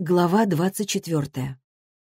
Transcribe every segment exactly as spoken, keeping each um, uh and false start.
Глава двадцать четвертая.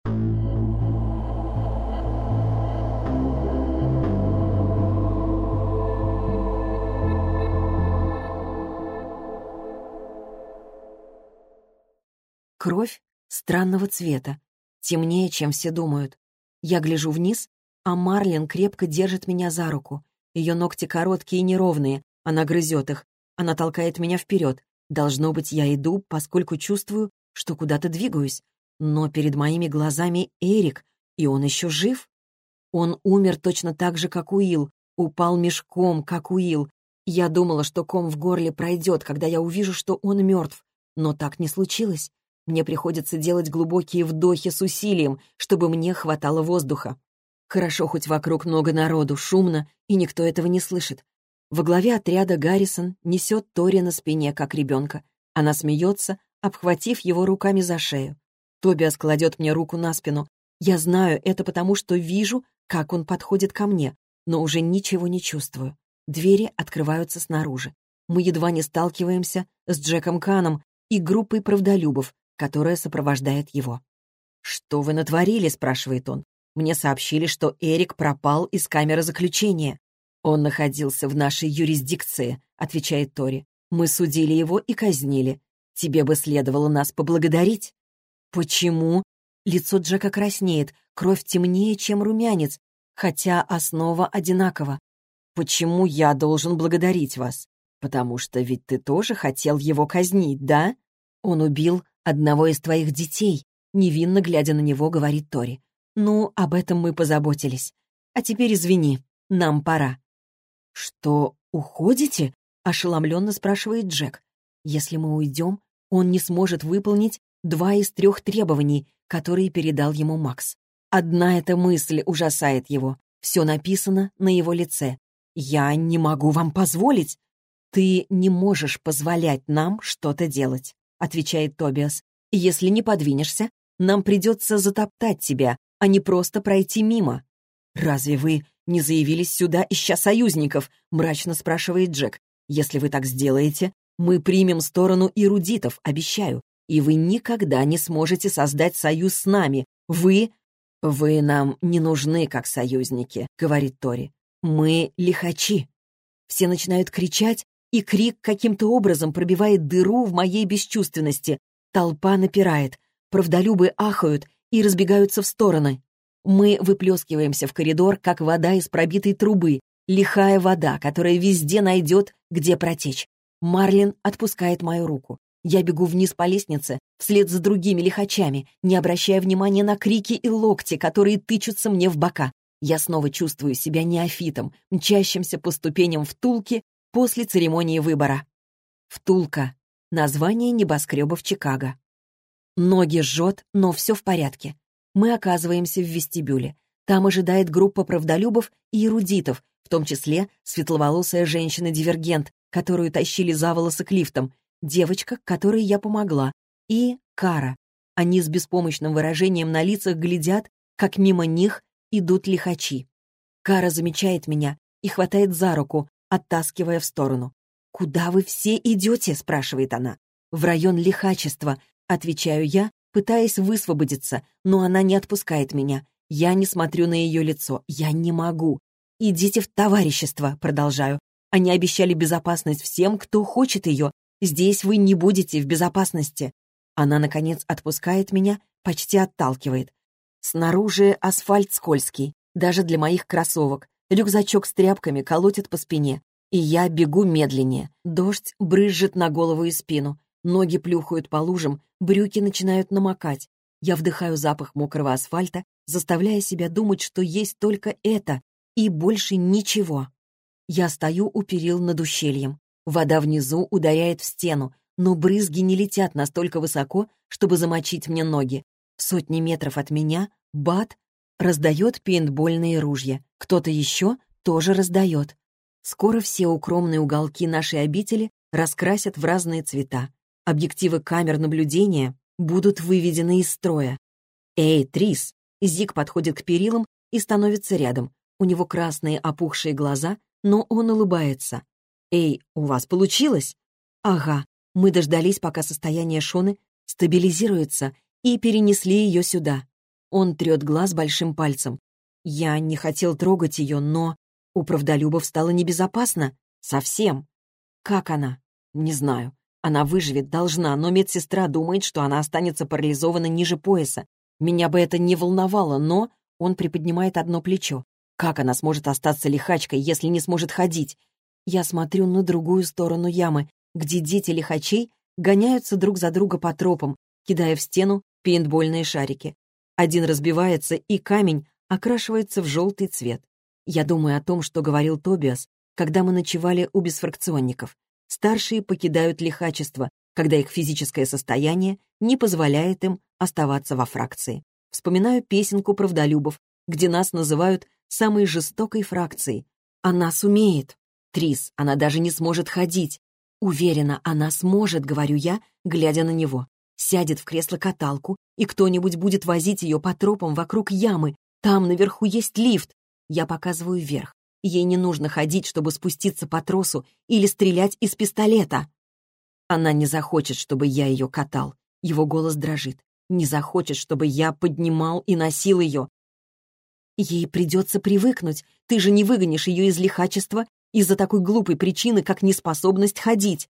Кровь странного цвета, темнее, чем все думают. Я гляжу вниз, а Марлен крепко держит меня за руку. Ее ногти короткие и неровные, она грызет их. Она толкает меня вперед. Должно быть, я иду, поскольку чувствую, что куда-то двигаюсь. Но перед моими глазами Эрик, и он еще жив. Он умер точно так же, как Уилл, упал мешком, как Уилл. Я думала, что ком в горле пройдет, когда я увижу, что он мертв. Но так не случилось. Мне приходится делать глубокие вдохи с усилием, чтобы мне хватало воздуха. Хорошо, хоть вокруг много народу, шумно, и никто этого не слышит. Во главе отряда Гаррисон несет Тори на спине, как ребенка. Она смеется, обхватив его руками за шею. Тобиас кладет мне руку на спину. Я знаю это потому, что вижу, как он подходит ко мне, но уже ничего не чувствую. Двери открываются снаружи. Мы едва не сталкиваемся с Джеком Каном и группой правдолюбов, которая сопровождает его. «Что вы натворили?» — спрашивает он. «Мне сообщили, что Эрик пропал из камеры заключения». «Он находился в нашей юрисдикции», — отвечает Тори. «Мы судили его и казнили. Тебе бы следовало нас поблагодарить». «Почему?» Лицо Джека краснеет, кровь темнее, чем румянец, хотя основа одинакова. «Почему я должен благодарить вас? Потому что ведь ты тоже хотел его казнить, да? Он убил одного из твоих детей», — невинно глядя на него, говорит Тори. «Ну, об этом мы позаботились. А теперь извини, нам пора». «Что, уходите?» — ошеломленно спрашивает Джек. «Если мы уйдем, он не сможет выполнить два из трех требований, которые передал ему Макс. Одна эта мысль ужасает его. Все написано на его лице. «Я не могу вам позволить». «Ты не можешь позволять нам что-то делать», — отвечает Тобиас. «Если не подвинешься, нам придется затоптать тебя, а не просто пройти мимо». «Разве вы не заявились сюда, ища союзников?» — мрачно спрашивает Джек. «Если вы так сделаете, мы примем сторону эрудитов, обещаю, и вы никогда не сможете создать союз с нами. Вы...» «Вы нам не нужны как союзники», — говорит Тори. «Мы лихачи». Все начинают кричать, и крик каким-то образом пробивает дыру в моей бесчувственности. Толпа напирает, правдолюбы ахают и разбегаются в стороны. Мы выплескиваемся в коридор, как вода из пробитой трубы, лихая вода, которая везде найдет, где протечь. Марлен отпускает мою руку. Я бегу вниз по лестнице, вслед за другими лихачами, не обращая внимания на крики и локти, которые тычутся мне в бока. Я снова чувствую себя неофитом, мчащимся по ступеням втулки после церемонии выбора. Втулка — название небоскреба в Чикаго. Ноги жжет, но все в порядке. Мы оказываемся в вестибюле. Там ожидает группа правдолюбов и эрудитов, в том числе светловолосая женщина-дивергент, которую тащили за волосы к лифтам, девочка, которой я помогла, и Кара. Они с беспомощным выражением на лицах глядят, как мимо них идут лихачи. Кара замечает меня и хватает за руку, оттаскивая в сторону. «Куда вы все идете?» — спрашивает она. «В район лихачества», — отвечаю я, пытаясь высвободиться, но она не отпускает меня. Я не смотрю на ее лицо. Я не могу. «Идите в товарищество», — продолжаю. «Они обещали безопасность всем, кто хочет ее. Здесь вы не будете в безопасности». Она, наконец, отпускает меня, почти отталкивает. Снаружи асфальт скользкий, даже для моих кроссовок. Рюкзачок с тряпками колотит по спине. И я бегу медленнее. Дождь брызжет на голову и спину. Ноги плюхают по лужам, брюки начинают намокать. Я вдыхаю запах мокрого асфальта, заставляя себя думать, что есть только это и больше ничего. Я стою у перил над ущельем. Вода внизу ударяет в стену, но брызги не летят настолько высоко, чтобы замочить мне ноги. В сотни метров от меня Бат раздает пейнтбольные ружья. Кто-то еще тоже раздает. Скоро все укромные уголки нашей обители раскрасят в разные цвета. Объективы камер наблюдения будут выведены из строя. «Эй, Трис!» Зик подходит к перилам и становится рядом. У него красные опухшие глаза, но он улыбается. «Эй, у вас получилось?» «Ага». Мы дождались, пока состояние Шоны стабилизируется, и перенесли ее сюда. Он трет глаз большим пальцем. Я не хотел трогать ее, но у правдолюбов стало небезопасно. Совсем. Как она? Не знаю. Она выживет, должна, но медсестра думает, что она останется парализована ниже пояса. Меня бы это не волновало, но он приподнимает одно плечо. Как она сможет остаться лихачкой, если не сможет ходить? Я смотрю на другую сторону ямы, где дети лихачей гоняются друг за друга по тропам, кидая в стену пейнтбольные шарики. Один разбивается, и камень окрашивается в желтый цвет. Я думаю о том, что говорил Тобиас, когда мы ночевали у бесфракционников. Старшие покидают лихачество, когда их физическое состояние не позволяет им оставаться во фракции. Вспоминаю песенку правдолюбов, где нас называют самой жестокой фракцией. Она сумеет. Трис, она даже не сможет ходить. Уверена, она сможет, говорю я, глядя на него. Сядет в кресло-каталку, и кто-нибудь будет возить ее по тропам вокруг ямы. Там наверху есть лифт. Я показываю вверх. Ей не нужно ходить, чтобы спуститься по тросу или стрелять из пистолета. Она не захочет, чтобы я ее катал. Его голос дрожит. Не захочет, чтобы я поднимал и носил ее. Ей придется привыкнуть. Ты же не выгонишь ее из лихачества из-за такой глупой причины, как неспособность ходить.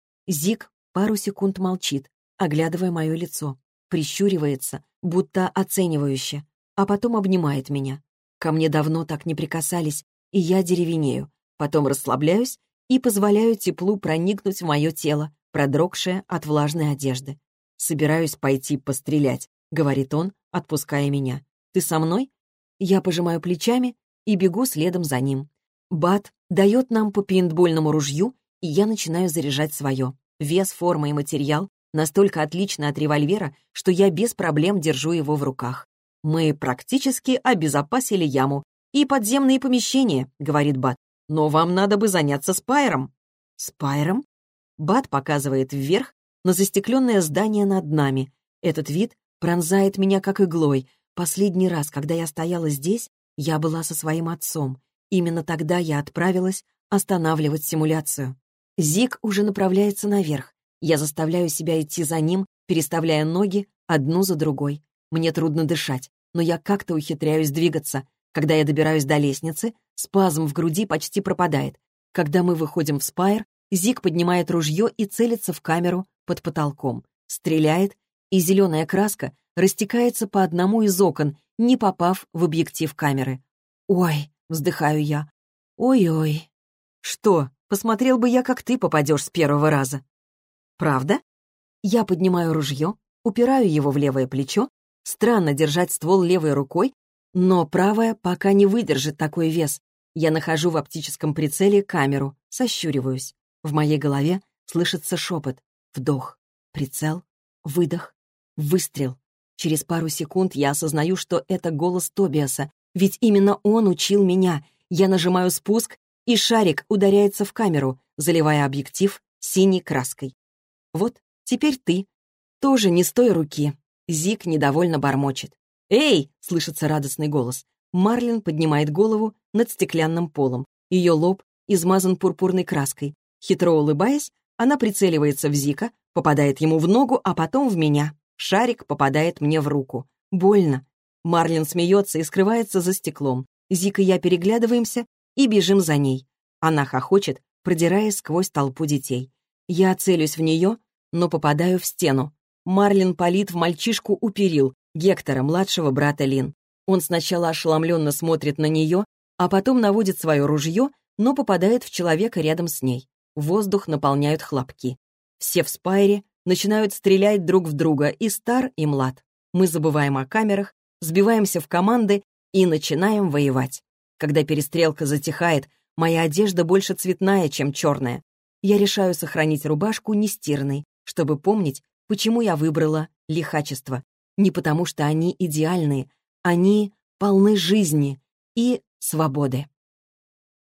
Зик пару секунд молчит, оглядывая мое лицо. Прищуривается, будто оценивающе, а потом обнимает меня. Ко мне давно так не прикасались, и я деревенею. Потом расслабляюсь и позволяю теплу проникнуть в мое тело, продрогшее от влажной одежды. «Собираюсь пойти пострелять», — говорит он, отпуская меня. «Ты со мной?» Я пожимаю плечами и бегу следом за ним. Бат дает нам по пейнтбольному ружью, и я начинаю заряжать свое. Вес, форма и материал настолько отличны от револьвера, что я без проблем держу его в руках. «Мы практически обезопасили яму и подземные помещения», — говорит Бат. «Но вам надо бы заняться спайром». «Спайром?» Бат показывает вверх на застекленное здание над нами. Этот вид пронзает меня как иглой. Последний раз, когда я стояла здесь, я была со своим отцом. Именно тогда я отправилась останавливать симуляцию. Зик уже направляется наверх. Я заставляю себя идти за ним, переставляя ноги одну за другой. Мне трудно дышать, но я как-то ухитряюсь двигаться. Когда я добираюсь до лестницы, спазм в груди почти пропадает. Когда мы выходим в спайр, Зик поднимает ружье и целится в камеру под потолком. Стреляет, и зеленая краска растекается по одному из окон, не попав в объектив камеры. «Ой!» — вздыхаю я. «Ой-ой!» «Что, посмотрел бы я, как ты попадешь с первого раза?» «Правда?» Я поднимаю ружье, упираю его в левое плечо. Странно держать ствол левой рукой, но правая пока не выдержит такой вес. Я нахожу в оптическом прицеле камеру, сощуриваюсь. В моей голове слышится шепот. Вдох, прицел, выдох, выстрел. Через пару секунд я осознаю, что это голос Тобиаса, ведь именно он учил меня. Я нажимаю спуск, и шарик ударяется в камеру, заливая объектив синей краской. «Вот, теперь ты. Тоже не с той руки». Зик недовольно бормочет. «Эй!» — слышится радостный голос. Марлин поднимает голову над стеклянным полом. Ее лоб измазан пурпурной краской. Хитро улыбаясь, она прицеливается в Зика, попадает ему в ногу, а потом в меня. Шарик попадает мне в руку. Больно. Марлин смеется и скрывается за стеклом. Зик и я переглядываемся и бежим за ней. Она хохочет, продираясь сквозь толпу детей. Я целюсь в нее, но попадаю в стену. Марлин палит в мальчишку у перил, Гектора, младшего брата Лин. Он сначала ошеломленно смотрит на нее, а потом наводит свое ружье, но попадает в человека рядом с ней. Воздух наполняют хлопки. Все в спайре начинают стрелять друг в друга, и стар, и млад. Мы забываем о камерах, сбиваемся в команды и начинаем воевать. Когда перестрелка затихает, моя одежда больше цветная, чем черная. Я решаю сохранить рубашку нестиранной, чтобы помнить, почему я выбрала лихачество. Не потому, что они идеальные, они полны жизни и свободы.